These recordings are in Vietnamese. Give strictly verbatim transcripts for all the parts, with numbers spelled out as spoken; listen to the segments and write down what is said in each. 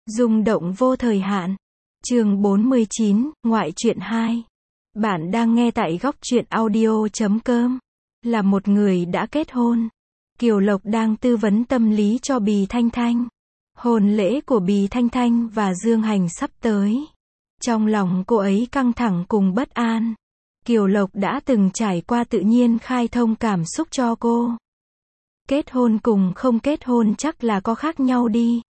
Rung động vô thời hạn. Chương bốn mươi chín, ngoại truyện hai. Bạn đang nghe tại góc truyện audio chấm com. Là một người đã kết hôn, Kiều Lộc đang tư vấn tâm lý cho Bì Thanh Thanh. Hôn lễ của Bì Thanh Thanh và Dương Hành sắp tới. Trong lòng cô ấy căng thẳng cùng bất an. Kiều Lộc đã từng trải qua tự nhiên khai thông cảm xúc cho cô. Kết hôn cùng không kết hôn chắc là có khác nhau đi.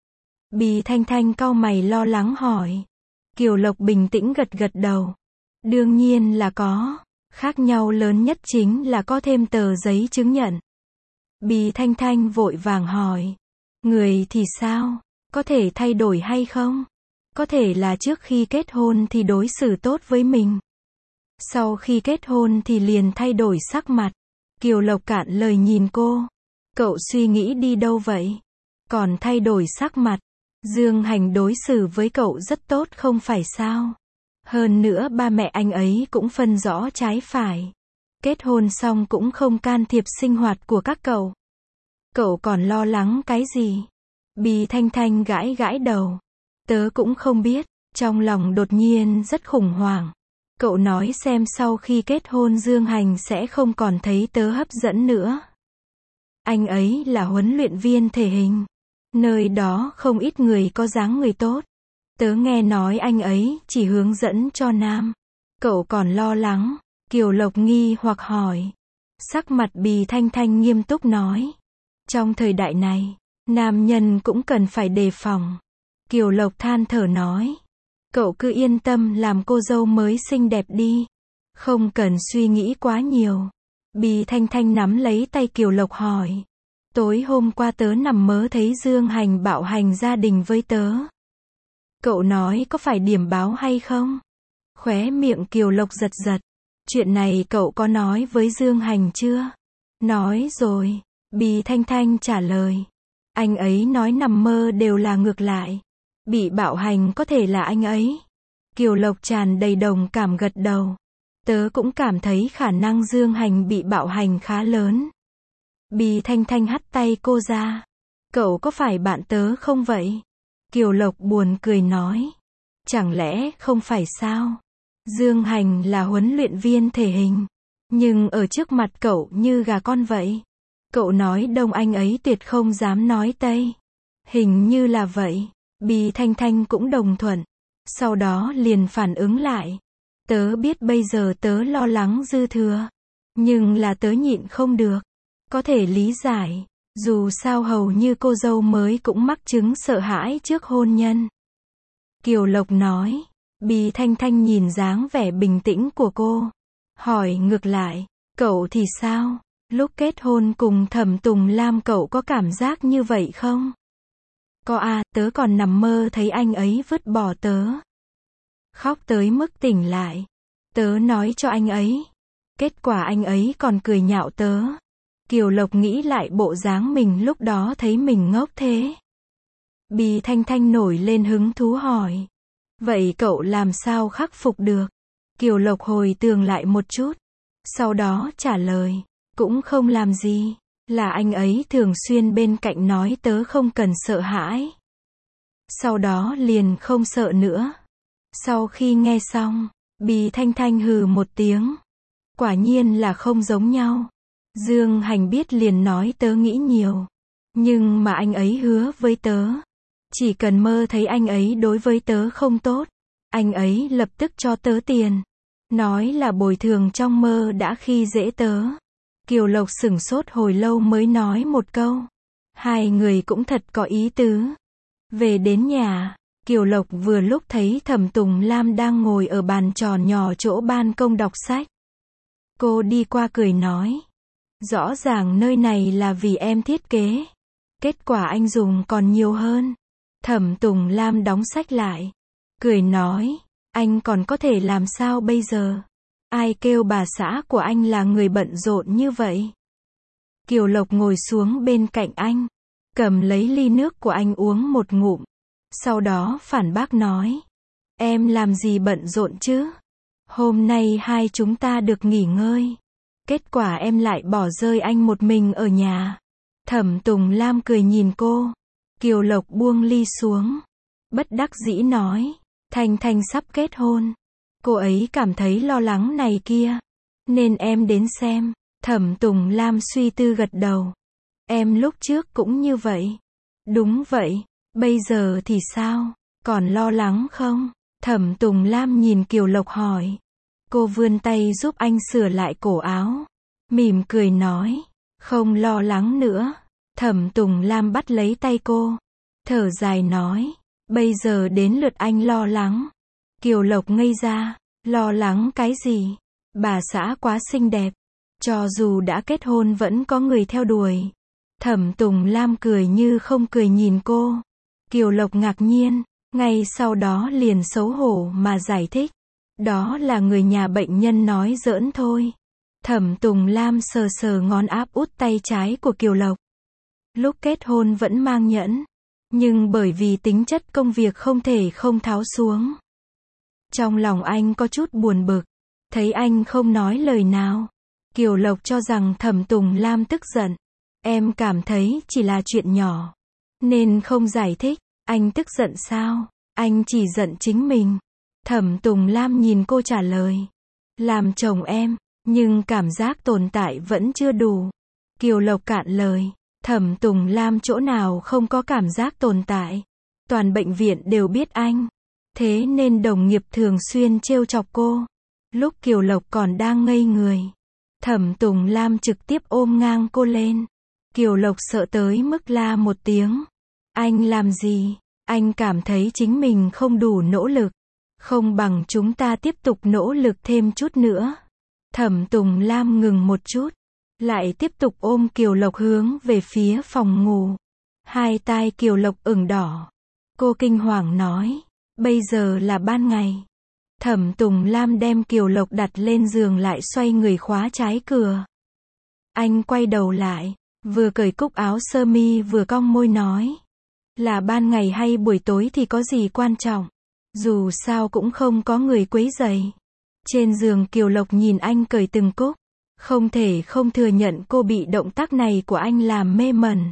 Bì Thanh Thanh cau mày lo lắng hỏi. Kiều Lộc bình tĩnh gật gật đầu. Đương nhiên là có. Khác nhau lớn nhất chính là có thêm tờ giấy chứng nhận. Bì Thanh Thanh vội vàng hỏi. Người thì sao? Có thể thay đổi hay không? Có thể là trước khi kết hôn thì đối xử tốt với mình. Sau khi kết hôn thì liền thay đổi sắc mặt. Kiều Lộc cạn lời nhìn cô. Cậu suy nghĩ đi đâu vậy? Còn thay đổi sắc mặt. Dương Hành đối xử với cậu rất tốt không phải sao? Hơn nữa ba mẹ anh ấy cũng phân rõ trái phải. Kết hôn xong cũng không can thiệp sinh hoạt của các cậu. Cậu còn lo lắng cái gì? Bì Thanh Thanh gãi gãi đầu. Tớ cũng không biết, trong lòng đột nhiên rất khủng hoảng. Cậu nói xem sau khi kết hôn Dương Hành sẽ không còn thấy tớ hấp dẫn nữa. Anh ấy là huấn luyện viên thể hình. Nơi đó không ít người có dáng người tốt. Tớ nghe nói anh ấy chỉ hướng dẫn cho nam. Cậu còn lo lắng. Kiều Lộc nghi hoặc hỏi. Sắc mặt Bì Thanh Thanh nghiêm túc nói. Trong thời đại này, nam nhân cũng cần phải đề phòng. Kiều Lộc than thở nói. Cậu cứ yên tâm làm cô dâu mới xinh đẹp đi. Không cần suy nghĩ quá nhiều. Bì Thanh Thanh nắm lấy tay Kiều Lộc hỏi. Tối hôm qua tớ nằm mơ thấy Dương Hành bạo hành gia đình với tớ. Cậu nói có phải điểm báo hay không? Khóe miệng Kiều Lộc giật giật. Chuyện này cậu có nói với Dương Hành chưa? Nói rồi. Bì Thanh Thanh trả lời. Anh ấy nói nằm mơ đều là ngược lại. Bị bạo hành có thể là anh ấy. Kiều Lộc tràn đầy đồng cảm gật đầu. Tớ cũng cảm thấy khả năng Dương Hành bị bạo hành khá lớn. Bì Thanh Thanh hắt tay cô ra. Cậu có phải bạn tớ không vậy? Kiều Lộc buồn cười nói. Chẳng lẽ không phải sao? Dương Hành là huấn luyện viên thể hình. Nhưng ở trước mặt cậu như gà con vậy. Cậu nói đông anh ấy tuyệt không dám nói tây. Hình như là vậy. Bì Thanh Thanh cũng đồng thuận. Sau đó liền phản ứng lại. Tớ biết bây giờ tớ lo lắng dư thừa. Nhưng là tớ nhịn không được. Có thể lý giải. Dù sao hầu như cô dâu mới cũng mắc chứng sợ hãi trước hôn nhân. Kiều Lộc nói. Bì Thanh Thanh nhìn dáng vẻ bình tĩnh của cô. Hỏi ngược lại. Cậu thì sao? Lúc kết hôn cùng Thẩm Tùng Lam cậu có cảm giác như vậy không? Có à, tớ còn nằm mơ thấy anh ấy vứt bỏ tớ. Khóc tới mức tỉnh lại. Tớ nói cho anh ấy. Kết quả anh ấy còn cười nhạo tớ. Kiều Lộc nghĩ lại bộ dáng mình lúc đó thấy mình ngốc thế. Bì Thanh Thanh nổi lên hứng thú hỏi. Vậy cậu làm sao khắc phục được? Kiều Lộc hồi tưởng lại một chút. Sau đó trả lời. Cũng không làm gì. Là anh ấy thường xuyên bên cạnh nói tớ không cần sợ hãi. Sau đó liền không sợ nữa. Sau khi nghe xong, Bì Thanh Thanh hừ một tiếng. Quả nhiên là không giống nhau. Dương Hành biết liền nói tớ nghĩ nhiều. Nhưng mà anh ấy hứa với tớ. Chỉ cần mơ thấy anh ấy đối với tớ không tốt. Anh ấy lập tức cho tớ tiền. Nói là bồi thường trong mơ đã khi dễ tớ. Kiều Lộc sửng sốt hồi lâu mới nói một câu. Hai người cũng thật có ý tứ. Về đến nhà, Kiều Lộc vừa lúc thấy Thẩm Tùng Lam đang ngồi ở bàn tròn nhỏ chỗ ban công đọc sách. Cô đi qua cười nói. Rõ ràng nơi này là vì em thiết kế. Kết quả anh dùng còn nhiều hơn. Thẩm Tùng Lam đóng sách lại. Cười nói. Anh còn có thể làm sao bây giờ? Ai kêu bà xã của anh là người bận rộn như vậy? Kiều Lộc ngồi xuống bên cạnh anh. Cầm lấy ly nước của anh uống một ngụm. Sau đó phản bác nói. Em làm gì bận rộn chứ? Hôm nay hai chúng ta được nghỉ ngơi. Kết quả em lại bỏ rơi anh một mình ở nhà. Thẩm Tùng Lam cười nhìn cô. Kiều Lộc buông ly xuống. bất đắc dĩ nói, Thanh Thanh sắp kết hôn. Cô ấy cảm thấy lo lắng này kia, nên em đến xem. Thẩm Tùng Lam suy tư gật đầu. Em lúc trước cũng như vậy. Đúng vậy, bây giờ thì sao? Còn lo lắng không? Thẩm Tùng Lam nhìn Kiều Lộc hỏi. Cô vươn tay giúp anh sửa lại cổ áo. Mỉm cười nói, không lo lắng nữa. Thẩm Tùng Lam bắt lấy tay cô. Thở dài nói, bây giờ đến lượt anh lo lắng. Kiều Lộc ngây ra, lo lắng cái gì? Bà xã quá xinh đẹp. Cho dù đã kết hôn vẫn có người theo đuổi. Thẩm Tùng Lam cười như không cười nhìn cô. Kiều Lộc ngạc nhiên, ngay sau đó liền xấu hổ mà giải thích. Đó là người nhà bệnh nhân nói giỡn thôi. Thẩm Tùng Lam sờ sờ ngón áp út tay trái của Kiều Lộc. Lúc kết hôn vẫn mang nhẫn, nhưng bởi vì tính chất công việc không thể không tháo xuống. Trong lòng anh có chút buồn bực, thấy anh không nói lời nào. Kiều Lộc cho rằng Thẩm Tùng Lam tức giận. Em cảm thấy chỉ là chuyện nhỏ, nên không giải thích. Anh tức giận sao? Anh chỉ giận chính mình. Thẩm Tùng Lam nhìn cô trả lời. Làm chồng em, nhưng cảm giác tồn tại vẫn chưa đủ. Kiều Lộc cạn lời. Thẩm Tùng Lam chỗ nào không có cảm giác tồn tại. Toàn bệnh viện đều biết anh. Thế nên đồng nghiệp thường xuyên trêu chọc cô. Lúc Kiều Lộc còn đang ngây người, Thẩm Tùng Lam trực tiếp ôm ngang cô lên. Kiều Lộc sợ tới mức la một tiếng. Anh làm gì? Anh cảm thấy chính mình không đủ nỗ lực. Không bằng chúng ta tiếp tục nỗ lực thêm chút nữa. Thẩm Tùng Lam ngừng một chút, lại tiếp tục ôm Kiều Lộc hướng về phía phòng ngủ. Hai tai Kiều Lộc ửng đỏ. Cô kinh hoàng nói, bây giờ là ban ngày. Thẩm Tùng Lam đem Kiều Lộc đặt lên giường lại xoay người khóa trái cửa. Anh quay đầu lại, vừa cởi cúc áo sơ mi vừa cong môi nói. Là ban ngày hay buổi tối thì có gì quan trọng. Dù sao cũng không có người quấy rầy. Trên giường Kiều Lộc nhìn anh cởi từng cúc. Không thể không thừa nhận cô bị động tác này của anh làm mê mẩn.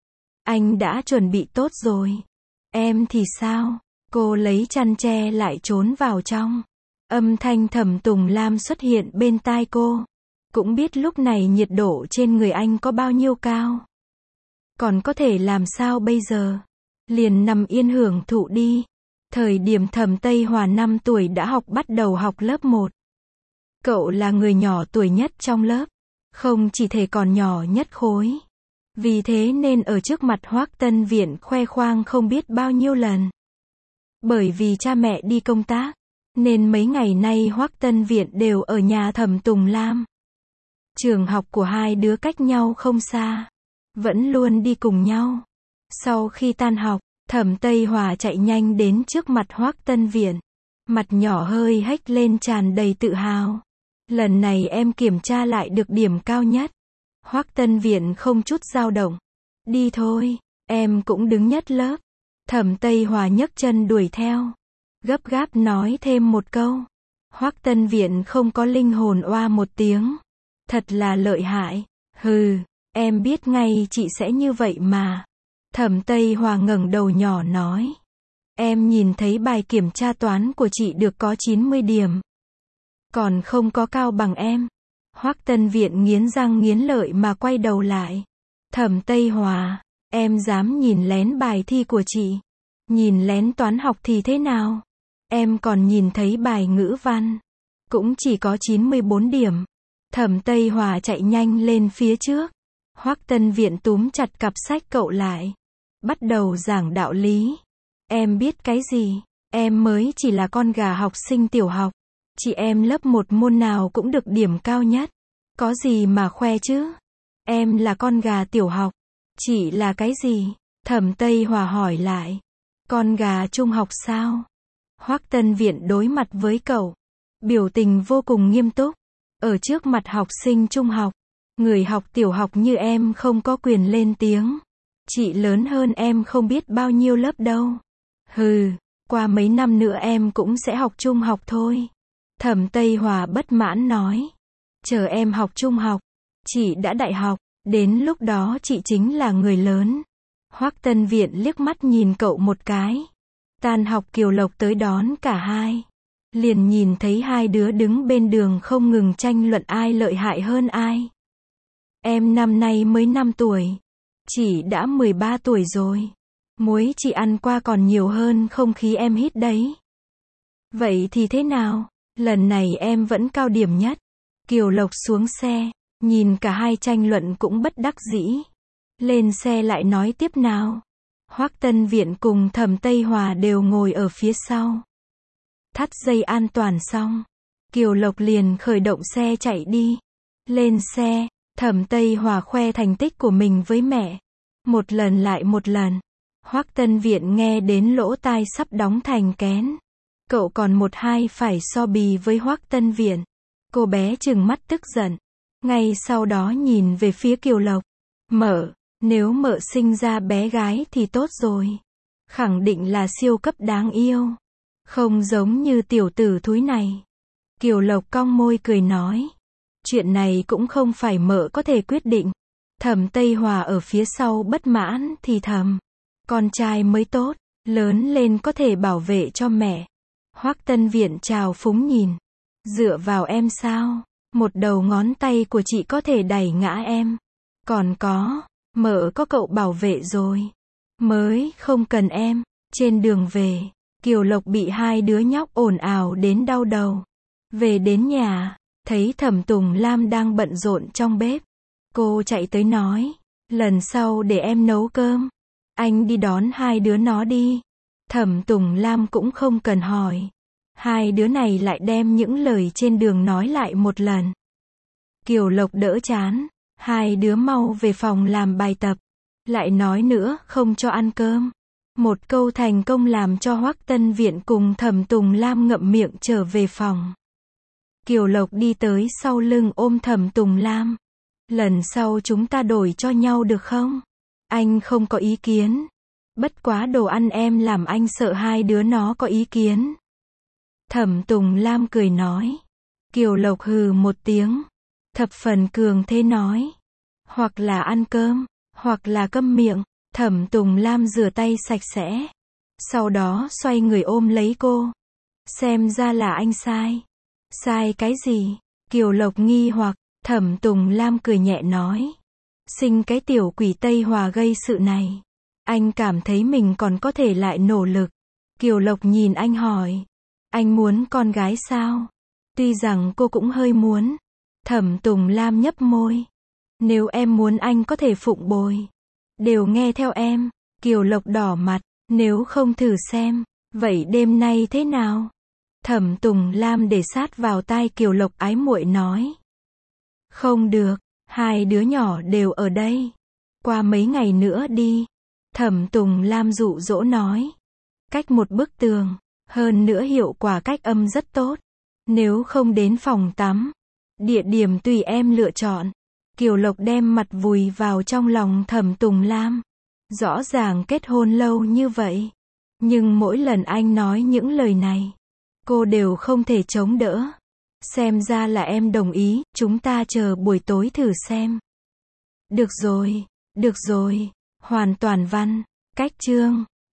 Anh đã chuẩn bị tốt rồi. Em thì sao? Cô lấy chăn che lại trốn vào trong. Âm thanh Thẩm Tùng Lam xuất hiện bên tai cô. Cũng biết lúc này nhiệt độ trên người anh có bao nhiêu cao. Còn có thể làm sao bây giờ? Liền nằm yên hưởng thụ đi. Thời điểm Thẩm Tây Hòa năm tuổi đã học bắt đầu học lớp một. Cậu là người nhỏ tuổi nhất trong lớp. Không chỉ thể còn nhỏ nhất khối. Vì thế nên ở trước mặt Hoắc Tân Viện khoe khoang không biết bao nhiêu lần. Bởi vì cha mẹ đi công tác, nên mấy ngày nay Hoắc Tân Viện đều ở nhà Thẩm Tùng Lam. Trường học của hai đứa cách nhau không xa, vẫn luôn đi cùng nhau. Sau khi tan học, Thẩm Tây Hòa chạy nhanh đến trước mặt Hoắc Tân Viện. Mặt nhỏ hơi hếch lên tràn đầy tự hào. Lần này em kiểm tra lại được điểm cao nhất. Hoắc Tân Viện không chút dao động. Đi thôi, em cũng đứng nhất lớp. Thẩm Tây Hòa nhấc chân đuổi theo. Gấp gáp nói thêm một câu. Hoắc Tân Viện không có linh hồn oa một tiếng. Thật là lợi hại. Hừ, em biết ngay chị sẽ như vậy mà. Thẩm Tây Hòa ngẩng đầu nhỏ nói. Em nhìn thấy bài kiểm tra toán của chị được có chín mươi điểm. Còn không có cao bằng em. Hoắc Tân Viện nghiến răng nghiến lợi mà quay đầu lại. Thẩm Tây Hòa, em dám nhìn lén bài thi của chị. Nhìn lén toán học thì thế nào? Em còn nhìn thấy bài ngữ văn. Cũng chỉ có chín mươi bốn điểm. Thẩm Tây Hòa chạy nhanh lên phía trước. Hoắc Tân Viện túm chặt cặp sách cậu lại. Bắt đầu giảng đạo lý. Em biết cái gì? Em mới chỉ là con gà học sinh tiểu học. Chị em lớp một môn nào cũng được điểm cao nhất. Có gì mà khoe chứ? Em là con gà tiểu học. Chị là cái gì? Thẩm Tây Hòa hỏi lại. Con gà trung học sao? Hoắc Tân Viện đối mặt với cậu. Biểu tình vô cùng nghiêm túc. Ở trước mặt học sinh trung học. Người học tiểu học như em không có quyền lên tiếng. Chị lớn hơn em không biết bao nhiêu lớp đâu. Hừ, qua mấy năm nữa em cũng sẽ học trung học thôi. Thẩm Tây Hòa bất mãn nói. Chờ em học trung học, chị đã đại học, đến lúc đó chị chính là người lớn. Hoắc Tân Viện liếc mắt nhìn cậu một cái. Tan học Kiều Lộc tới đón cả hai. Liền nhìn thấy hai đứa đứng bên đường không ngừng tranh luận ai lợi hại hơn ai. Em năm nay mới năm tuổi. Chị đã mười ba tuổi rồi. Muối chị ăn qua còn nhiều hơn không khí em hít đấy. Vậy thì thế nào? Lần này em vẫn cao điểm nhất. Kiều Lộc xuống xe, nhìn cả hai tranh luận cũng bất đắc dĩ. Lên xe lại nói tiếp nào. Hoắc Tân Viện cùng Thẩm Tây Hòa đều ngồi ở phía sau. Thắt dây an toàn xong, Kiều Lộc liền khởi động xe chạy đi. Lên xe, Thẩm Tây Hòa khoe thành tích của mình với mẹ. Một lần lại một lần. Hoắc Tân Viện nghe đến lỗ tai sắp đóng thành kén. Cậu còn một hai phải so bì với Hoắc Tân Viện. Cô bé trừng mắt tức giận. Ngay sau đó nhìn về phía Kiều Lộc. Mợ, nếu mợ sinh ra bé gái thì tốt rồi. Khẳng định là siêu cấp đáng yêu. Không giống như tiểu tử thúi này. Kiều Lộc cong môi cười nói. Chuyện này cũng không phải mợ có thể quyết định. Thẩm Tây Hòa ở phía sau bất mãn thì thầm. Con trai mới tốt, lớn lên có thể bảo vệ cho mẹ. Hoắc Tân Viện trào phúng nhìn. Dựa vào em sao? Một đầu ngón tay của chị có thể đẩy ngã em. Còn có, mợ có cậu bảo vệ rồi. Mới không cần em. Trên đường về, Kiều Lộc bị hai đứa nhóc ồn ào đến đau đầu. Về đến nhà, thấy Thẩm Tùng Lam đang bận rộn trong bếp. Cô chạy tới nói, lần sau để em nấu cơm. Anh đi đón hai đứa nó đi. Thẩm Tùng Lam cũng không cần hỏi. Hai đứa này lại đem những lời trên đường nói lại một lần. Kiều Lộc đỡ chán. Hai đứa mau về phòng làm bài tập. Lại nói nữa, không cho ăn cơm. Một câu thành công làm cho Hoắc Tân Viện cùng Thẩm Tùng Lam ngậm miệng trở về phòng. Kiều Lộc đi tới sau lưng ôm Thẩm Tùng Lam. Lần sau chúng ta đổi cho nhau được không? Anh không có ý kiến. Bất quá đồ ăn em làm anh sợ hai đứa nó có ý kiến. Thẩm Tùng Lam cười nói. Kiều Lộc hừ một tiếng. Thập phần cường thế nói. Hoặc là ăn cơm, hoặc là câm miệng. Thẩm Tùng Lam rửa tay sạch sẽ. Sau đó xoay người ôm lấy cô. Xem ra là anh sai. Sai cái gì? Kiều Lộc nghi hoặc. Thẩm Tùng Lam cười nhẹ nói. Sinh cái tiểu quỷ Tây Hòa gây sự này. Anh cảm thấy mình còn có thể lại nỗ lực. Kiều Lộc nhìn anh hỏi. Anh muốn con gái sao? Tuy rằng cô cũng hơi muốn. Thẩm Tùng Lam nhấp môi. Nếu em muốn anh có thể phụng bồi. Đều nghe theo em. Kiều Lộc đỏ mặt. Nếu không thử xem. Vậy đêm nay thế nào? Thẩm Tùng Lam để sát vào tai Kiều Lộc ái muội nói. Không được. Hai đứa nhỏ đều ở đây. Qua mấy ngày nữa đi. Thẩm Tùng Lam dụ dỗ nói. Cách một bức tường. Hơn nữa hiệu quả cách âm rất tốt. Nếu không đến phòng tắm. Địa điểm tùy em lựa chọn. Kiều Lộc đem mặt vùi vào trong lòng Thẩm Tùng Lam. Rõ ràng kết hôn lâu như vậy. Nhưng mỗi lần anh nói những lời này. Cô đều không thể chống đỡ. Xem ra là em đồng ý. Chúng ta chờ buổi tối thử xem. Được rồi. Được rồi. Hoàn toàn văn. Cách chương.